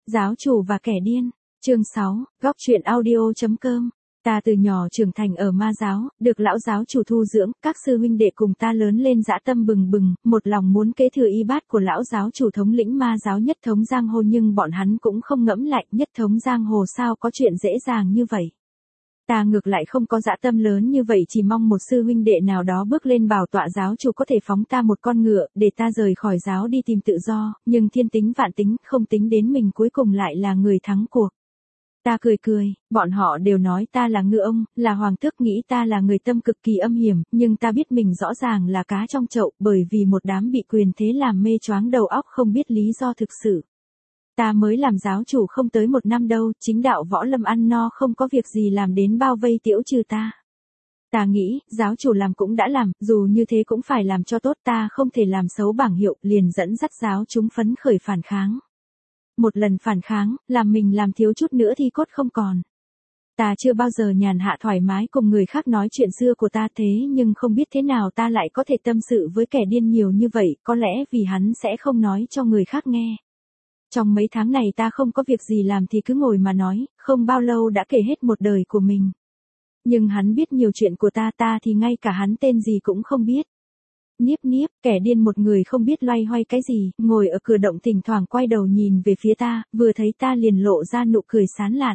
Giáo chủ và kẻ điên. Chương 6, góc truyện audio.com. Ta từ nhỏ trưởng thành ở ma giáo, được lão giáo chủ thu dưỡng, các sư huynh đệ cùng ta lớn lên dã tâm bừng bừng, một lòng muốn kế thừa y bát của lão giáo chủ thống lĩnh ma giáo nhất thống giang hồ, nhưng bọn hắn cũng không ngẫm lại nhất thống giang hồ sao có chuyện dễ dàng như vậy. Ta ngược lại không có dã tâm lớn như vậy, chỉ mong một sư huynh đệ nào đó bước lên bảo tọa giáo chủ có thể phóng ta một con ngựa, để ta rời khỏi giáo đi tìm tự do, nhưng thiên tính vạn tính, không tính đến mình cuối cùng lại là người thắng cuộc. Ta cười cười, bọn họ đều nói ta là ngựa ông, là hoàng tước, nghĩ ta là người tâm cực kỳ âm hiểm, nhưng ta biết mình rõ ràng là cá trong chậu, bởi vì một đám bị quyền thế làm mê choáng đầu óc không biết lý do thực sự. Ta mới làm giáo chủ không tới 1 năm đâu, chính đạo võ lâm ăn no không có việc gì làm đến bao vây tiễu trừ ta. Ta nghĩ, giáo chủ làm cũng đã làm, dù như thế cũng phải làm cho tốt, ta không thể làm xấu bảng hiệu, liền dẫn dắt giáo chúng phấn khởi phản kháng. Một lần phản kháng, làm mình làm thiếu chút nữa thì cốt không còn. Ta chưa bao giờ nhàn hạ thoải mái cùng người khác nói chuyện xưa của ta, thế nhưng không biết thế nào ta lại có thể tâm sự với kẻ điên nhiều như vậy, có lẽ vì hắn sẽ không nói cho người khác nghe. Trong mấy tháng này ta không có việc gì làm thì cứ ngồi mà nói, không bao lâu đã kể hết một đời của mình. Nhưng hắn biết nhiều chuyện của ta thì ngay cả hắn tên gì cũng không biết. Niếp Niếp, kẻ điên một người không biết loay hoay cái gì, ngồi ở cửa động thỉnh thoảng quay đầu nhìn về phía ta, vừa thấy ta liền lộ ra nụ cười sán lạn.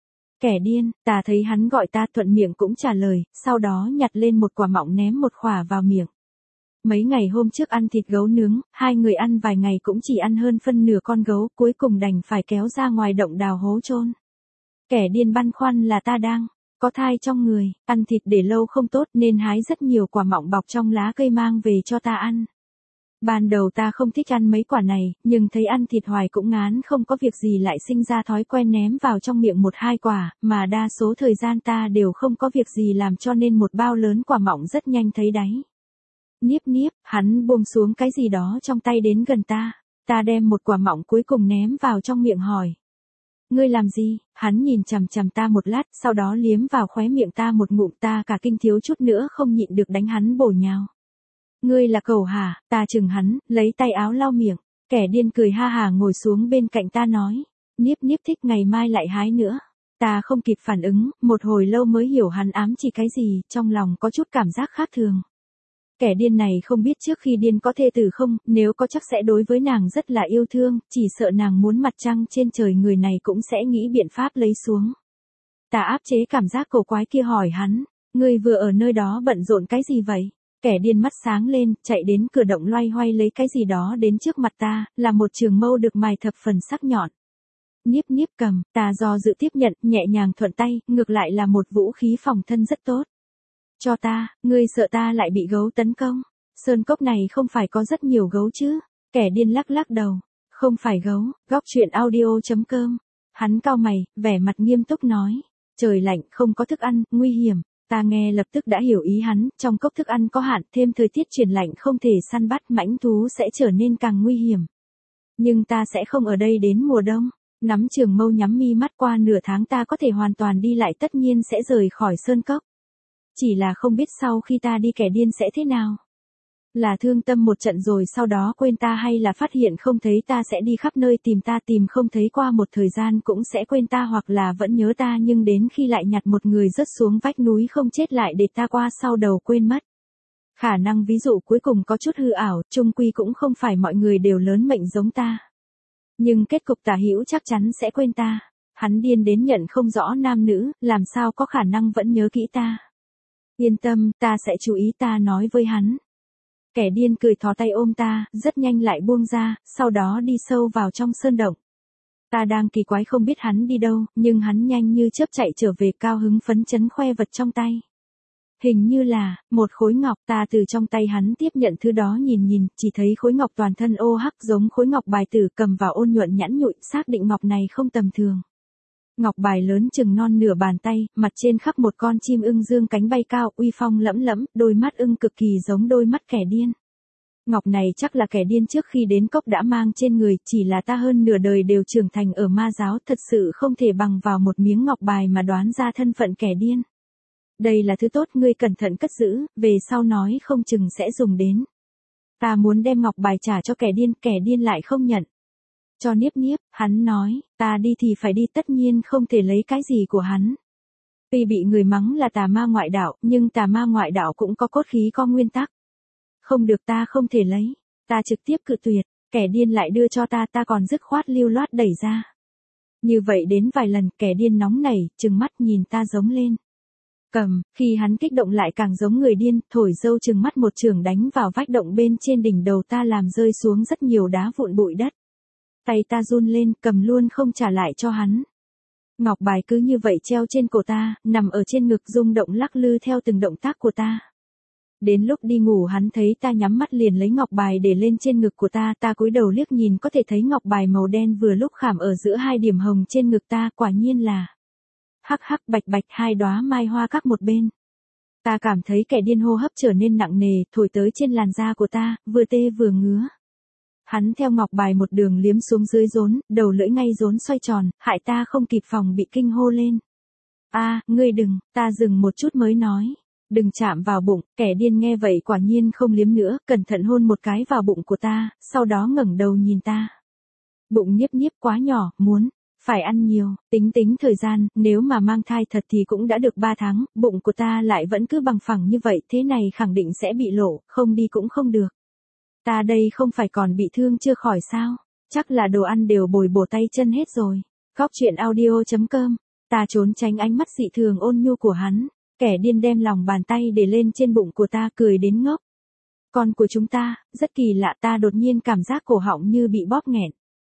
Kẻ điên, ta thấy hắn gọi ta thuận miệng cũng trả lời, sau đó nhặt lên một quả mọng ném một khỏa vào miệng. Mấy ngày hôm trước ăn thịt gấu nướng, hai người ăn vài ngày cũng chỉ ăn hơn phân nửa con gấu, cuối cùng đành phải kéo ra ngoài động đào hố chôn. Kẻ điên băn khoăn là ta đang có thai trong người, ăn thịt để lâu không tốt nên hái rất nhiều quả mọng bọc trong lá cây mang về cho ta ăn. Ban đầu ta không thích ăn mấy quả này, nhưng thấy ăn thịt hoài cũng ngán, không có việc gì lại sinh ra thói quen ném vào trong miệng 1-2 quả, mà đa số thời gian ta đều không có việc gì làm cho nên một bao lớn quả mọng rất nhanh thấy đáy. Niếp Niếp, hắn buông xuống cái gì đó trong tay đến gần ta. Ta đem một quả mọng cuối cùng ném vào trong miệng hỏi. Ngươi làm gì? Hắn nhìn chằm chằm ta một lát, sau đó liếm vào khóe miệng ta một ngụm, ta cả kinh thiếu chút nữa không nhịn được đánh hắn bổ nhào. Ngươi là cẩu hả? Ta chừng hắn, lấy tay áo lau miệng. Kẻ điên cười ha hả ngồi xuống bên cạnh ta nói. Niếp Niếp thích ngày mai lại hái nữa. Ta không kịp phản ứng, một hồi lâu mới hiểu hắn ám chỉ cái gì, trong lòng có chút cảm giác khác thường. Kẻ điên này không biết trước khi điên có thê tử không, nếu có chắc sẽ đối với nàng rất là yêu thương, chỉ sợ nàng muốn mặt trăng trên trời người này cũng sẽ nghĩ biện pháp lấy xuống. Ta áp chế cảm giác cổ quái kia hỏi hắn, ngươi vừa ở nơi đó bận rộn cái gì vậy? Kẻ điên mắt sáng lên, chạy đến cửa động loay hoay lấy cái gì đó đến trước mặt ta, là một trường mâu được mài thập phần sắc nhọn. Niếp Niếp cầm, ta do dự tiếp nhận, nhẹ nhàng thuận tay, ngược lại là một vũ khí phòng thân rất tốt. Cho ta, ngươi sợ ta lại bị gấu tấn công. Sơn cốc này không phải có rất nhiều gấu chứ? Kẻ điên lắc lắc đầu. Không phải gấu, góc truyện audio.com. Hắn cau mày, vẻ mặt nghiêm túc nói. Trời lạnh, không có thức ăn, nguy hiểm. Ta nghe lập tức đã hiểu ý hắn, trong cốc thức ăn có hạn, thêm thời tiết chuyển lạnh không thể săn bắt, mãnh thú sẽ trở nên càng nguy hiểm. Nhưng ta sẽ không ở đây đến mùa đông. Nắm trường mâu nhắm mi mắt, qua nửa tháng ta có thể hoàn toàn đi lại, tất nhiên sẽ rời khỏi sơn cốc. Chỉ là không biết sau khi ta đi kẻ điên sẽ thế nào. Là thương tâm một trận rồi sau đó quên ta, hay là phát hiện không thấy ta sẽ đi khắp nơi tìm ta, tìm không thấy qua một thời gian cũng sẽ quên ta, hoặc là vẫn nhớ ta nhưng đến khi lại nhặt một người rớt xuống vách núi không chết lại để ta qua sau đầu quên mất. Khả năng ví dụ cuối cùng có chút hư ảo, chung quy cũng không phải mọi người đều lớn mệnh giống ta. Nhưng kết cục Tả Hữu chắc chắn sẽ quên ta. Hắn điên đến nhận không rõ nam nữ, làm sao có khả năng vẫn nhớ kỹ ta. Yên tâm, ta sẽ chú ý, ta nói với hắn. Kẻ điên cười thò tay ôm ta, rất nhanh lại buông ra, sau đó đi sâu vào trong sơn động. Ta đang kỳ quái không biết hắn đi đâu, nhưng hắn nhanh như chớp chạy trở về, cao hứng phấn chấn khoe vật trong tay. Hình như là một khối ngọc, ta từ trong tay hắn tiếp nhận thứ đó nhìn, chỉ thấy khối ngọc toàn thân ô hắc giống khối ngọc bài tử, cầm vào ôn nhuận nhẵn nhụi, xác định ngọc này không tầm thường. Ngọc bài lớn chừng non nửa bàn tay, mặt trên khắc một con chim ưng dương cánh bay cao, uy phong lẫm lẫm, đôi mắt ưng cực kỳ giống đôi mắt kẻ điên. Ngọc này chắc là kẻ điên trước khi đến cốc đã mang trên người, chỉ là ta hơn nửa đời đều trưởng thành ở ma giáo, thật sự không thể bằng vào một miếng ngọc bài mà đoán ra thân phận kẻ điên. Đây là thứ tốt, ngươi cẩn thận cất giữ, về sau nói không chừng sẽ dùng đến. Ta muốn đem ngọc bài trả cho kẻ điên lại không nhận. Cho Niếp Niếp, hắn nói, ta đi thì phải đi, tất nhiên không thể lấy cái gì của hắn. Tuy bị người mắng là tà ma ngoại đạo, nhưng tà ma ngoại đạo cũng có cốt khí có nguyên tắc. Không được, ta không thể lấy, ta trực tiếp cự tuyệt, kẻ điên lại đưa cho ta, ta còn dứt khoát lưu loát đẩy ra. Như vậy đến vài lần, kẻ điên nóng nảy, trừng mắt nhìn ta giống lên. Cầm, khi hắn kích động lại càng giống người điên, thổi dâu trừng mắt một chưởng đánh vào vách động bên trên đỉnh đầu ta làm rơi xuống rất nhiều đá vụn bụi đất. Tay ta run lên, cầm luôn không trả lại cho hắn. Ngọc bài cứ như vậy treo trên cổ ta, nằm ở trên ngực rung động lắc lư theo từng động tác của ta. Đến lúc đi ngủ hắn thấy ta nhắm mắt liền lấy ngọc bài để lên trên ngực của ta, ta cúi đầu liếc nhìn có thể thấy ngọc bài màu đen vừa lúc khảm ở giữa hai điểm hồng trên ngực ta, quả nhiên là hắc hắc bạch bạch hai đóa mai hoa các một bên. Ta cảm thấy kẻ điên hô hấp trở nên nặng nề, thổi tới trên làn da của ta, vừa tê vừa ngứa. Hắn theo ngọc bài một đường liếm xuống dưới rốn, đầu lưỡi ngay rốn xoay tròn, hại ta không kịp phòng bị kinh hô lên. Ngươi đừng, ta dừng một chút mới nói. Đừng chạm vào bụng, kẻ điên nghe vậy quả nhiên không liếm nữa, cẩn thận hôn một cái vào bụng của ta, sau đó ngẩng đầu nhìn ta. Bụng Niếp Niếp quá nhỏ, phải ăn nhiều, tính thời gian, nếu mà mang thai thật thì cũng đã được 3 tháng, bụng của ta lại vẫn cứ bằng phẳng như vậy, thế này khẳng định sẽ bị lộ, không đi cũng không được. Ta đây không phải còn bị thương chưa khỏi sao, chắc là đồ ăn đều bồi bổ tay chân hết rồi. Góc truyện audio.com, ta trốn tránh ánh mắt dị thường ôn nhu của hắn, kẻ điên đem lòng bàn tay để lên trên bụng của ta cười đến ngốc. Con của chúng ta, rất kỳ lạ, ta đột nhiên cảm giác cổ họng như bị bóp nghẹn.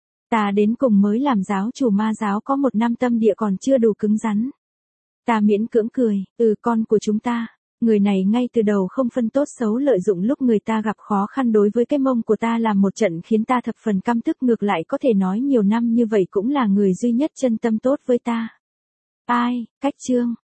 Ta đến cùng mới làm giáo chủ ma giáo có 1 năm tâm địa còn chưa đủ cứng rắn. Ta miễn cưỡng cười, con của chúng ta, người này ngay từ đầu không phân tốt xấu lợi dụng lúc người ta gặp khó khăn đối với cái mông của ta làm một trận khiến ta thập phần căm tức, ngược lại có thể nói nhiều năm như vậy cũng là người duy nhất chân tâm tốt với ta. Cách chương.